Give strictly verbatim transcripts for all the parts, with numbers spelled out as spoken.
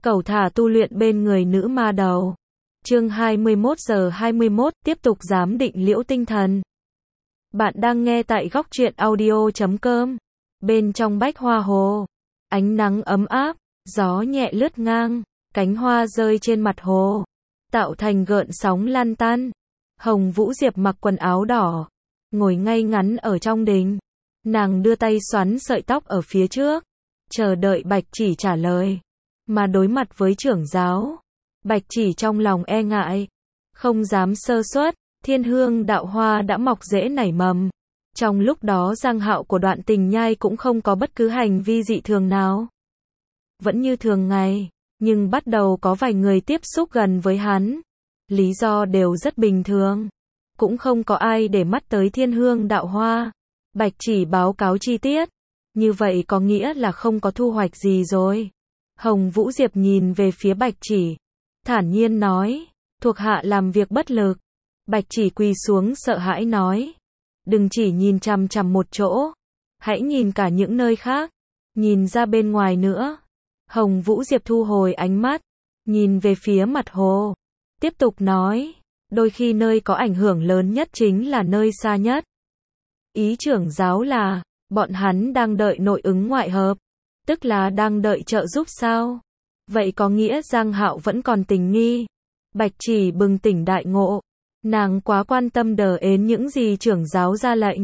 Cẩu thả tu luyện bên người nữ ma đầu. Chương hai mươi mốt giờ hai mươi mốt, tiếp tục giám định liễu tinh thần. Bạn đang nghe tại góc truyện audio chấm com. Bên trong bách hoa hồ, ánh nắng ấm áp, gió nhẹ lướt ngang, cánh hoa rơi trên mặt hồ, tạo thành gợn sóng lan tan. Hồng Vũ Diệp mặc quần áo đỏ, ngồi ngay ngắn ở trong đình. Nàng đưa tay xoắn sợi tóc ở phía trước, chờ đợi Bạch Chỉ trả lời. Mà đối mặt với trưởng giáo, Bạch Chỉ trong lòng e ngại, không dám sơ suất. Thiên hương đạo hoa đã mọc rễ nảy mầm. Trong lúc đó Giang Hạo của Đoạn Tình Nhai cũng không có bất cứ hành vi dị thường nào. Vẫn như thường ngày, nhưng bắt đầu có vài người tiếp xúc gần với hắn. Lý do đều rất bình thường. Cũng không có ai để mắt tới thiên hương đạo hoa. Bạch Chỉ báo cáo chi tiết. Như vậy có nghĩa là không có thu hoạch gì rồi. Hồng Vũ Diệp nhìn về phía Bạch Chỉ, thản nhiên nói, thuộc hạ làm việc bất lực. Bạch Chỉ quỳ xuống sợ hãi nói, đừng chỉ nhìn chằm chằm một chỗ, hãy nhìn cả những nơi khác, nhìn ra bên ngoài nữa. Hồng Vũ Diệp thu hồi ánh mắt, nhìn về phía mặt hồ, tiếp tục nói, đôi khi nơi có ảnh hưởng lớn nhất chính là nơi xa nhất. Ý trưởng giáo là, bọn hắn đang đợi nội ứng ngoại hợp, tức là đang đợi trợ giúp sao? Vậy có nghĩa Giang Hạo vẫn còn tình nghi. Bạch Chỉ bừng tỉnh đại ngộ, nàng quá quan tâm đờ ến những gì trưởng giáo ra lệnh,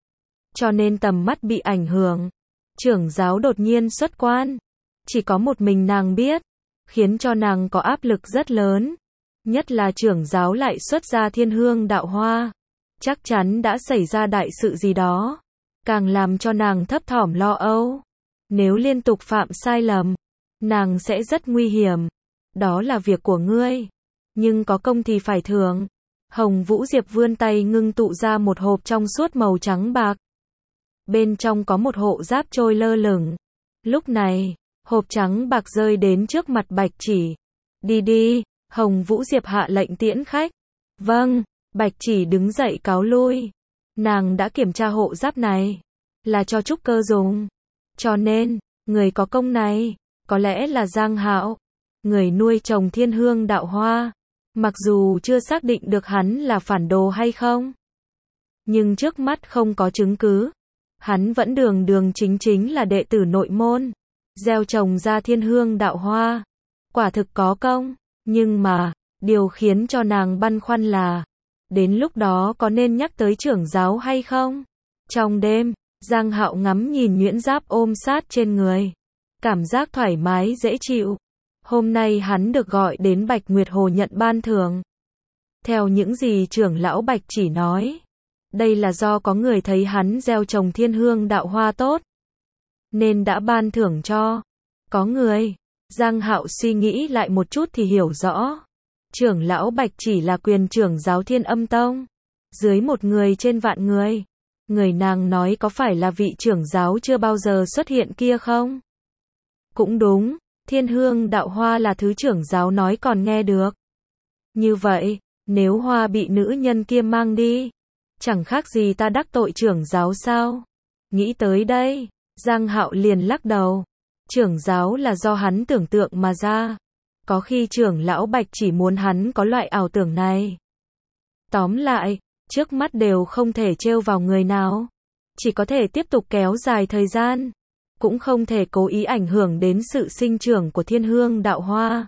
cho nên tầm mắt bị ảnh hưởng. Trưởng giáo đột nhiên xuất quan, chỉ có một mình nàng biết, khiến cho nàng có áp lực rất lớn. Nhất là trưởng giáo lại xuất ra thiên hương đạo hoa, chắc chắn đã xảy ra đại sự gì đó, càng làm cho nàng thấp thỏm lo âu. Nếu liên tục phạm sai lầm, nàng sẽ rất nguy hiểm. Đó là việc của ngươi, nhưng có công thì phải thưởng. Hồng Vũ Diệp vươn tay ngưng tụ ra một hộp trong suốt màu trắng bạc. Bên trong có một hộ giáp trôi lơ lửng. Lúc này, hộp trắng bạc rơi đến trước mặt Bạch Chỉ. Đi đi, Hồng Vũ Diệp hạ lệnh tiễn khách. Vâng, Bạch Chỉ đứng dậy cáo lui. Nàng đã kiểm tra hộ giáp này, là cho trúc cơ dùng. Cho nên, người có công này, có lẽ là Giang Hạo, người nuôi trồng thiên hương đạo hoa. Mặc dù chưa xác định được hắn là phản đồ hay không, nhưng trước mắt không có chứng cứ. Hắn vẫn đường đường chính chính là đệ tử nội môn, gieo trồng ra thiên hương đạo hoa. Quả thực có công, nhưng mà, điều khiến cho nàng băn khoăn là, đến lúc đó có nên nhắc tới trưởng giáo hay không? Trong đêm, Giang Hạo ngắm nhìn nhuyễn giáp ôm sát trên người, cảm giác thoải mái dễ chịu. Hôm nay hắn được gọi đến Bạch Nguyệt Hồ nhận ban thưởng. Theo những gì trưởng lão Bạch Chỉ nói, đây là do có người thấy hắn gieo trồng thiên hương đạo hoa tốt, nên đã ban thưởng cho. Có người, Giang Hạo suy nghĩ lại một chút thì hiểu rõ. Trưởng lão Bạch Chỉ là quyền trưởng giáo Thiên Âm Tông, dưới một người trên vạn người. Người nàng nói có phải là vị trưởng giáo chưa bao giờ xuất hiện kia không? Cũng đúng, thiên hương đạo hoa là thứ trưởng giáo nói còn nghe được. Như vậy, nếu hoa bị nữ nhân kia mang đi, chẳng khác gì ta đắc tội trưởng giáo sao? Nghĩ tới đây, Giang Hạo liền lắc đầu. Trưởng giáo là do hắn tưởng tượng mà ra. Có khi trưởng lão Bạch Chỉ muốn hắn có loại ảo tưởng này. Tóm lại, trước mắt đều không thể trêu vào người nào, chỉ có thể tiếp tục kéo dài thời gian, cũng không thể cố ý ảnh hưởng đến sự sinh trưởng của thiên hương đạo hoa.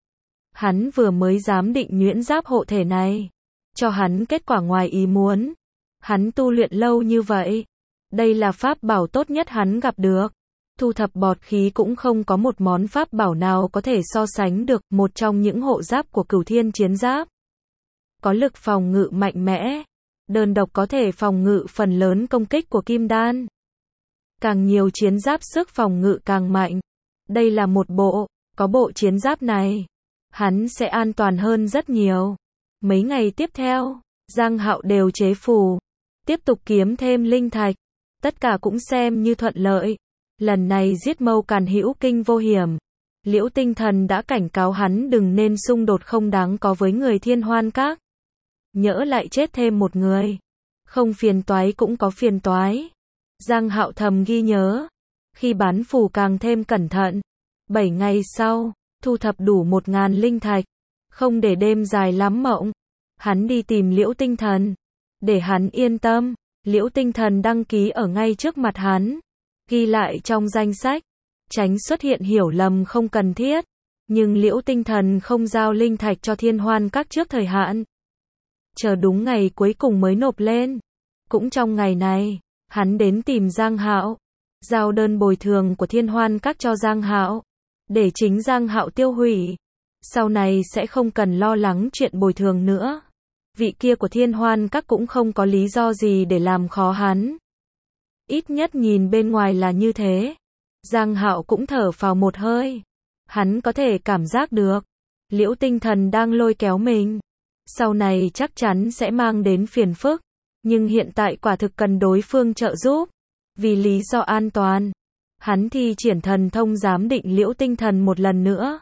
Hắn vừa mới giám định nhuyễn giáp hộ thể này, cho hắn kết quả ngoài ý muốn. Hắn tu luyện lâu như vậy, đây là pháp bảo tốt nhất hắn gặp được. Thu thập bọt khí cũng không có một món pháp bảo nào có thể so sánh được. Một trong những hộ giáp của Cửu Thiên Chiến Giáp, có lực phòng ngự mạnh mẽ, đơn độc có thể phòng ngự phần lớn công kích của kim đan. Càng nhiều chiến giáp sức phòng ngự càng mạnh. Đây là một bộ, có bộ chiến giáp này, hắn sẽ an toàn hơn rất nhiều. Mấy ngày tiếp theo, Giang Hạo đều chế phù, tiếp tục kiếm thêm linh thạch, tất cả cũng xem như thuận lợi. Lần này giết Mâu Càn hữu kinh vô hiểm. Liễu Tinh Thần đã cảnh cáo hắn đừng nên xung đột không đáng có với người Thiên Hoan Các. Nhỡ lại chết thêm một người, không phiền toái cũng có phiền toái. Giang Hạo thầm ghi nhớ, khi bán phù càng thêm cẩn thận. Bảy ngày sau, thu thập đủ một ngàn linh thạch, không để đêm dài lắm mộng. Hắn đi tìm Liễu Tinh Thần, để hắn yên tâm. Liễu Tinh Thần đăng ký ở ngay trước mặt hắn, ghi lại trong danh sách, tránh xuất hiện hiểu lầm không cần thiết. Nhưng Liễu Tinh Thần không giao linh thạch cho Thiên Hoan Các trước thời hạn, chờ đúng ngày cuối cùng mới nộp lên. Cũng trong ngày này, hắn đến tìm Giang Hạo, giao đơn bồi thường của Thiên Hoan Các cho Giang Hạo, để chính Giang Hạo tiêu hủy. Sau này sẽ không cần lo lắng chuyện bồi thường nữa. Vị kia của Thiên Hoan Các cũng không có lý do gì để làm khó hắn. Ít nhất nhìn bên ngoài là như thế. Giang Hạo cũng thở phào một hơi. Hắn có thể cảm giác được Liễu Tinh Thần đang lôi kéo mình. Sau này chắc chắn sẽ mang đến phiền phức. Nhưng hiện tại quả thực cần đối phương trợ giúp. Vì lý do an toàn, hắn thi triển thần thông giám định Liễu Tinh Thần một lần nữa.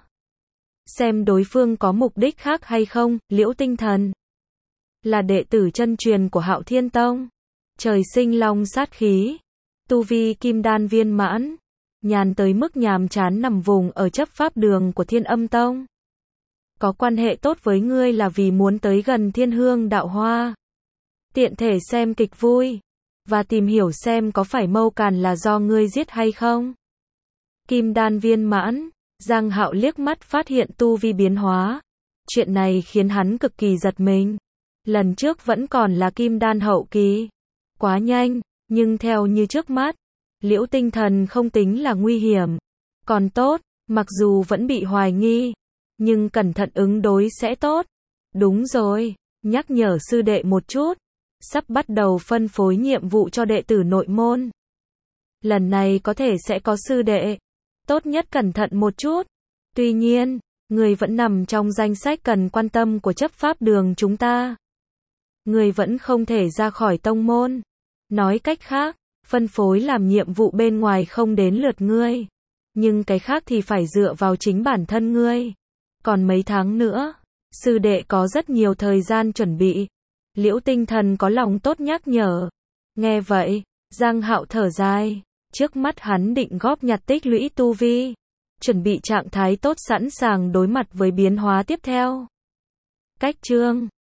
Xem đối phương có mục đích khác hay không. Liễu Tinh Thần là đệ tử chân truyền của Hạo Thiên Tông, trời sinh long sát khí, tu vi kim đan viên mãn, nhàn tới mức nhàm chán nằm vùng ở chấp pháp đường của Thiên Âm Tông. Có quan hệ tốt với ngươi là vì muốn tới gần Thiên Hương Đạo Hoa, tiện thể xem kịch vui, và tìm hiểu xem có phải Mâu Càn là do ngươi giết hay không. Kim đan viên mãn, Giang Hạo liếc mắt phát hiện tu vi biến hóa. Chuyện này khiến hắn cực kỳ giật mình. Lần trước vẫn còn là kim đan hậu kỳ. Quá nhanh, nhưng theo như trước mắt, Liễu Tinh Thần không tính là nguy hiểm. Còn tốt, mặc dù vẫn bị hoài nghi, nhưng cẩn thận ứng đối sẽ tốt. Đúng rồi, nhắc nhở sư đệ một chút. Sắp bắt đầu phân phối nhiệm vụ cho đệ tử nội môn. Lần này có thể sẽ có sư đệ. Tốt nhất cẩn thận một chút. Tuy nhiên, người vẫn nằm trong danh sách cần quan tâm của chấp pháp đường chúng ta. Người vẫn không thể ra khỏi tông môn. Nói cách khác, phân phối làm nhiệm vụ bên ngoài không đến lượt ngươi. Nhưng cái khác thì phải dựa vào chính bản thân ngươi. Còn mấy tháng nữa, sư đệ có rất nhiều thời gian chuẩn bị. Liễu Tinh Thần có lòng tốt nhắc nhở. Nghe vậy, Giang Hạo thở dài. Trước mắt hắn định góp nhặt tích lũy tu vi, chuẩn bị trạng thái tốt sẵn sàng đối mặt với biến hóa tiếp theo. Cách chương